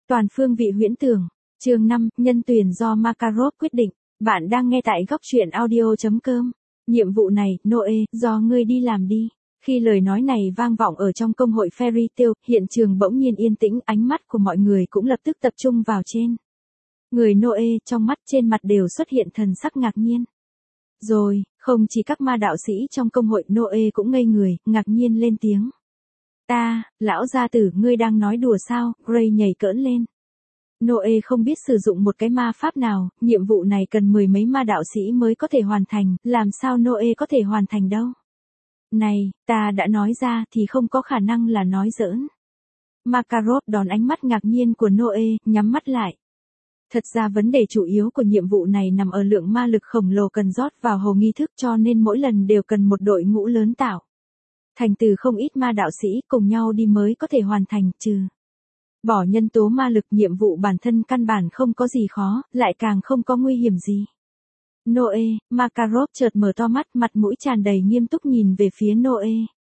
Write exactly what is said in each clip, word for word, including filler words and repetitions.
Toàn phương vị huyễn tưởng. Chương năm, nhân tuyển do Makarov quyết định. Bạn đang nghe tại góc truyện audio chấm com. Nhiệm vụ này, Noe, do ngươi đi làm đi. Khi lời nói này vang vọng ở trong công hội Fairy Tail, hiện trường bỗng nhiên yên tĩnh, ánh mắt của mọi người cũng lập tức tập trung vào trên người Noe, trong mắt trên mặt đều xuất hiện thần sắc ngạc nhiên. Rồi, không chỉ các ma đạo sĩ trong công hội, Noe cũng ngây người, ngạc nhiên lên tiếng. Ta, lão gia tử, ngươi đang nói đùa sao? Gray nhảy cỡn lên. Noe không biết sử dụng một cái ma pháp nào, nhiệm vụ này cần mười mấy ma đạo sĩ mới có thể hoàn thành, làm sao Noe có thể hoàn thành đâu? Này, ta đã nói ra thì không có khả năng là nói giỡn. Makarov đón ánh mắt ngạc nhiên của Noe, nhắm mắt lại. Thật ra vấn đề chủ yếu của nhiệm vụ này nằm ở lượng ma lực khổng lồ cần rót vào hồ nghi thức, cho nên mỗi lần đều cần một đội ngũ lớn tạo thành từ không ít ma đạo sĩ cùng nhau đi mới có thể hoàn thành, trừ bỏ nhân tố ma lực. Nhiệm vụ bản thân căn bản không có gì khó, lại càng không có nguy hiểm gì. Noe, Makarov chợt mở to mắt, mặt mũi tràn đầy nghiêm túc nhìn về phía Noe.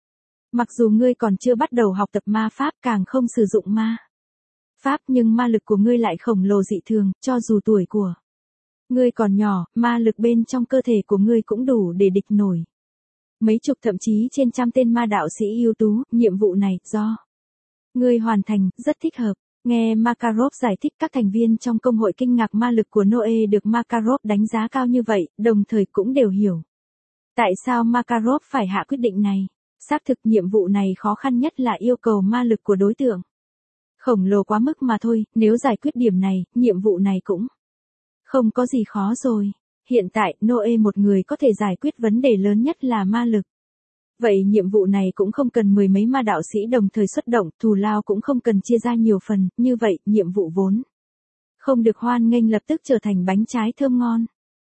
Mặc dù ngươi còn chưa bắt đầu học tập ma pháp, càng không sử dụng ma pháp, nhưng ma lực của ngươi lại khổng lồ dị thường, cho dù tuổi của ngươi còn nhỏ, ma lực bên trong cơ thể của ngươi cũng đủ để địch nổi mấy chục thậm chí trên trăm tên ma đạo sĩ ưu tú. Nhiệm vụ này, do ngươi hoàn thành, rất thích hợp. Nghe Makarov giải thích, các thành viên trong công hội kinh ngạc ma lực của Noe được Makarov đánh giá cao như vậy, đồng thời cũng đều hiểu tại sao Makarov phải hạ quyết định này. Xác thực nhiệm vụ này khó khăn nhất là yêu cầu ma lực của đối tượng khổng lồ quá mức mà thôi, nếu giải quyết điểm này, nhiệm vụ này cũng không có gì khó rồi. Hiện tại, Noe một người có thể giải quyết vấn đề lớn nhất là ma lực. Vậy nhiệm vụ này cũng không cần mười mấy ma đạo sĩ đồng thời xuất động, thù lao cũng không cần chia ra nhiều phần, như vậy, nhiệm vụ vốn không được hoan nghênh lập tức trở thành bánh trái thơm ngon.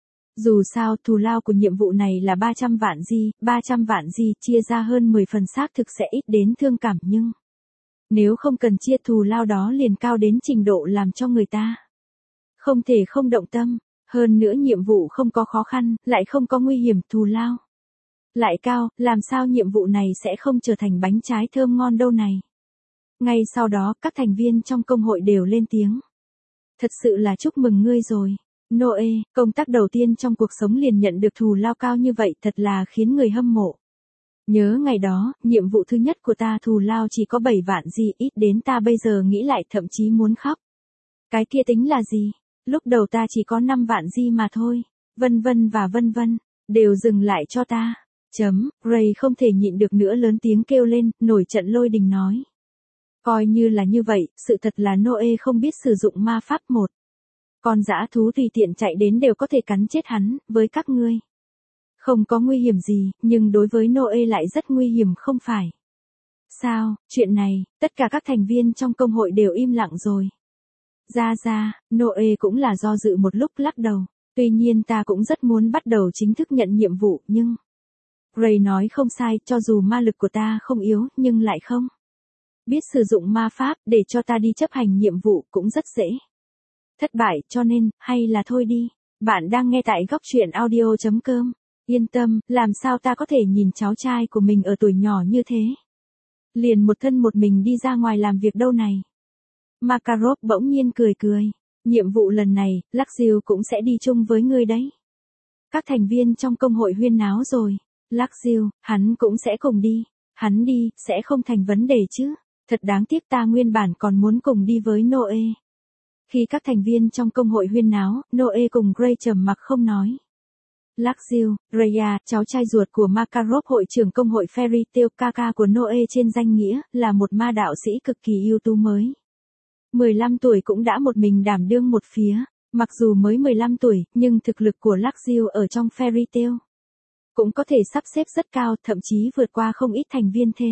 Dù sao, thù lao của nhiệm vụ này là ba trăm vạn gi, ba trăm vạn gi chia ra hơn mười phần xác thực sẽ ít đến thương cảm, nhưng nếu không cần chia, thù lao đó liền cao đến trình độ làm cho người ta không thể không động tâm. Hơn nữa nhiệm vụ không có khó khăn, lại không có nguy hiểm, thù lao lại cao, làm sao nhiệm vụ này sẽ không trở thành bánh trái thơm ngon đâu này. Ngay sau đó, các thành viên trong công hội đều lên tiếng. Thật sự là chúc mừng ngươi rồi. Noe, công tác đầu tiên trong cuộc sống liền nhận được thù lao cao như vậy, thật là khiến người hâm mộ. Nhớ ngày đó, nhiệm vụ thứ nhất của ta thù lao chỉ có bảy vạn gì, ít đến ta bây giờ nghĩ lại thậm chí muốn khóc. Cái kia tính là gì? Lúc đầu ta chỉ có năm vạn gi mà thôi. Vân vân và vân vân, đều dừng lại cho ta. Chấm, Ray không thể nhịn được nữa lớn tiếng kêu lên, nổi trận lôi đình nói. Coi như là như vậy, sự thật là Noe không biết sử dụng ma pháp. Một con dã thú tùy tiện chạy đến đều có thể cắn chết hắn, với các ngươi không có nguy hiểm gì, nhưng đối với Noe lại rất nguy hiểm không phải sao? Chuyện này, tất cả các thành viên trong công hội đều im lặng rồi. Ra ra, Noe cũng là do dự một lúc, lắc đầu. Tuy nhiên ta cũng rất muốn bắt đầu chính thức nhận nhiệm vụ, nhưng Ray nói không sai, cho dù ma lực của ta không yếu, nhưng lại không biết sử dụng ma pháp, để cho ta đi chấp hành nhiệm vụ cũng rất dễ thất bại, cho nên, hay là thôi đi. Bạn đang nghe tại góc truyện audio chấm com. Yên tâm, làm sao ta có thể nhìn cháu trai của mình ở tuổi nhỏ như thế liền một thân một mình đi ra ngoài làm việc đâu này. Makarov bỗng nhiên cười cười. Nhiệm vụ lần này, Luxio cũng sẽ đi chung với ngươi đấy. Các thành viên trong công hội huyên náo rồi. Luxio, hắn cũng sẽ cùng đi. Hắn đi, sẽ không thành vấn đề chứ. Thật đáng tiếc, ta nguyên bản còn muốn cùng đi với Noe. Khi các thành viên trong công hội huyên náo, Noe cùng Gray trầm mặc không nói. Luxio, Raya, cháu trai ruột của Makarov, hội trưởng công hội Fairy Tail, ca ca của Noe trên danh nghĩa, là một ma đạo sĩ cực kỳ ưu tú mới mười lăm tuổi cũng đã một mình đảm đương một phía. Mặc dù mới mười lăm tuổi, nhưng thực lực của Luxio ở trong Fairy Tail cũng có thể sắp xếp rất cao, thậm chí vượt qua không ít thành viên thế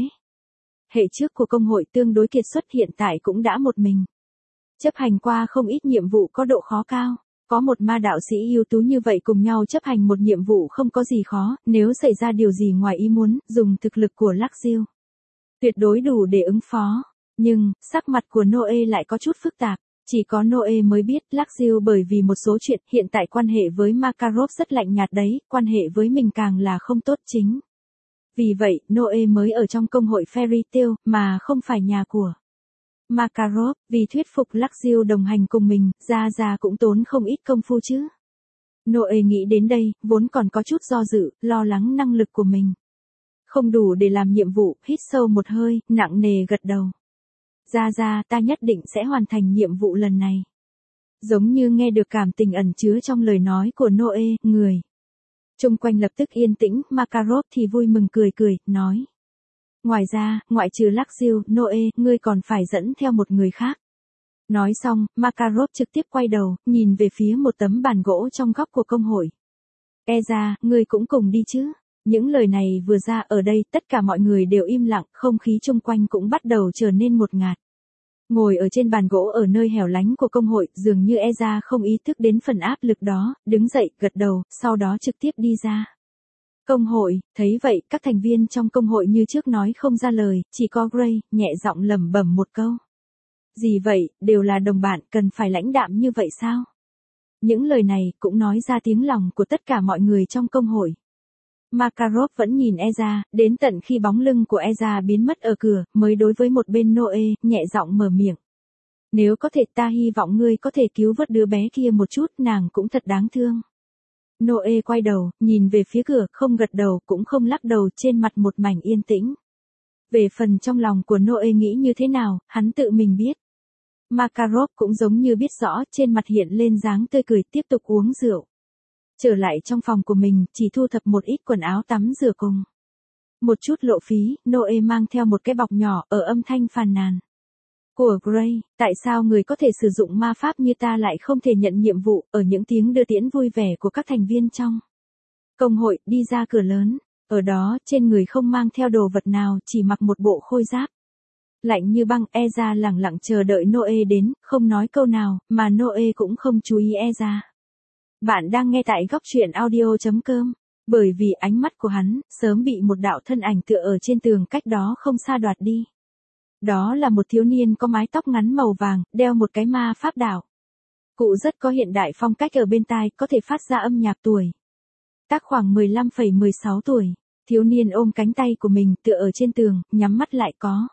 hệ trước của công hội tương đối kiệt xuất, hiện tại cũng đã một mình chấp hành qua không ít nhiệm vụ có độ khó cao. Có một ma đạo sĩ ưu tú như vậy cùng nhau chấp hành một nhiệm vụ không có gì khó, nếu xảy ra điều gì ngoài ý muốn, dùng thực lực của Luxio tuyệt đối đủ để ứng phó. Nhưng, sắc mặt của Noe lại có chút phức tạp. Chỉ có Noe mới biết, Luxio bởi vì một số chuyện, hiện tại quan hệ với Makarov rất lạnh nhạt đấy, quan hệ với mình càng là không tốt chính. Vì vậy, Noe mới ở trong công hội Fairy Tail, mà không phải nhà của Makarov, vì thuyết phục Luxio đồng hành cùng mình, ra ra cũng tốn không ít công phu chứ. Noe nghĩ đến đây, vốn còn có chút do dự, lo lắng năng lực của mình không đủ để làm nhiệm vụ, hít sâu một hơi, nặng nề gật đầu. Ra ra, ta nhất định sẽ hoàn thành nhiệm vụ lần này. Giống như nghe được cảm tình ẩn chứa trong lời nói của Noe, người chung quanh lập tức yên tĩnh, Makarov thì vui mừng cười cười, nói. Ngoài ra, ngoại trừ Luxio, Noe, ngươi còn phải dẫn theo một người khác. Nói xong, Makarov trực tiếp quay đầu, nhìn về phía một tấm bàn gỗ trong góc của công hội. E ra, ngươi cũng cùng đi chứ. Những lời này vừa ra ở đây, tất cả mọi người đều im lặng, không khí chung quanh cũng bắt đầu trở nên ngột ngạt. Ngồi ở trên bàn gỗ ở nơi hẻo lánh của công hội, dường như Eza không ý thức đến phần áp lực đó, đứng dậy, gật đầu, sau đó trực tiếp đi ra. Công hội, thấy vậy, các thành viên trong công hội như trước nói không ra lời, chỉ có Gray, nhẹ giọng lẩm bẩm một câu. Gì vậy, đều là đồng bạn, cần phải lãnh đạm như vậy sao? Những lời này cũng nói ra tiếng lòng của tất cả mọi người trong công hội. Makarov vẫn nhìn Eza, đến tận khi bóng lưng của Eza biến mất ở cửa, mới đối với một bên Noe, nhẹ giọng mở miệng. Nếu có thể ta hy vọng ngươi có thể cứu vớt đứa bé kia một chút, nàng cũng thật đáng thương. Noe quay đầu, nhìn về phía cửa, không gật đầu, cũng không lắc đầu, trên mặt một mảnh yên tĩnh. Về phần trong lòng của Noe nghĩ như thế nào, hắn tự mình biết. Makarov cũng giống như biết rõ, trên mặt hiện lên dáng tươi cười, tiếp tục uống rượu. Trở lại trong phòng của mình, chỉ thu thập một ít quần áo tắm rửa cùng một chút lộ phí, Noe mang theo một cái bọc nhỏ, ở âm thanh phàn nàn của Gray, tại sao người có thể sử dụng ma pháp như ta lại không thể nhận nhiệm vụ, ở những tiếng đưa tiễn vui vẻ của các thành viên trong công hội, đi ra cửa lớn, ở đó, trên người không mang theo đồ vật nào, chỉ mặc một bộ khôi giáp. Lạnh như băng, Eza lẳng lặng chờ đợi Noe đến, không nói câu nào, mà Noe cũng không chú ý Eza. Bạn đang nghe tại góc truyện audio chấm com, bởi vì ánh mắt của hắn, sớm bị một đạo thân ảnh tựa ở trên tường cách đó không xa đoạt đi. Đó là một thiếu niên có mái tóc ngắn màu vàng, đeo một cái ma pháp đảo. Cụ rất có hiện đại phong cách ở bên tai, có thể phát ra âm nhạc tuổi tác khoảng mười lăm phẩy mười sáu tuổi. Thiếu niên ôm cánh tay của mình tựa ở trên tường, nhắm mắt lại có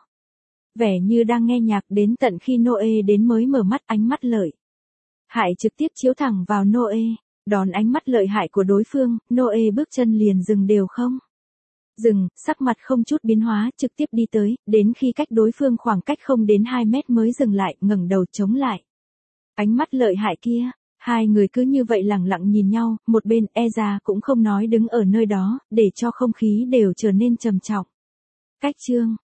vẻ như đang nghe nhạc, đến tận khi Noe đến mới mở mắt, ánh mắt lợi hại trực tiếp chiếu thẳng vào Noe. Đón ánh mắt lợi hại của đối phương, Noe bước chân liền dừng đều không dừng, sắc mặt không chút biến hóa, trực tiếp đi tới, đến khi cách đối phương khoảng cách không đến hai mét mới dừng lại, ngẩng đầu chống lại ánh mắt lợi hại kia. Hai người cứ như vậy lẳng lặng nhìn nhau, một bên Eza cũng không nói, đứng ở nơi đó, để cho không khí đều trở nên trầm trọng. Cách chương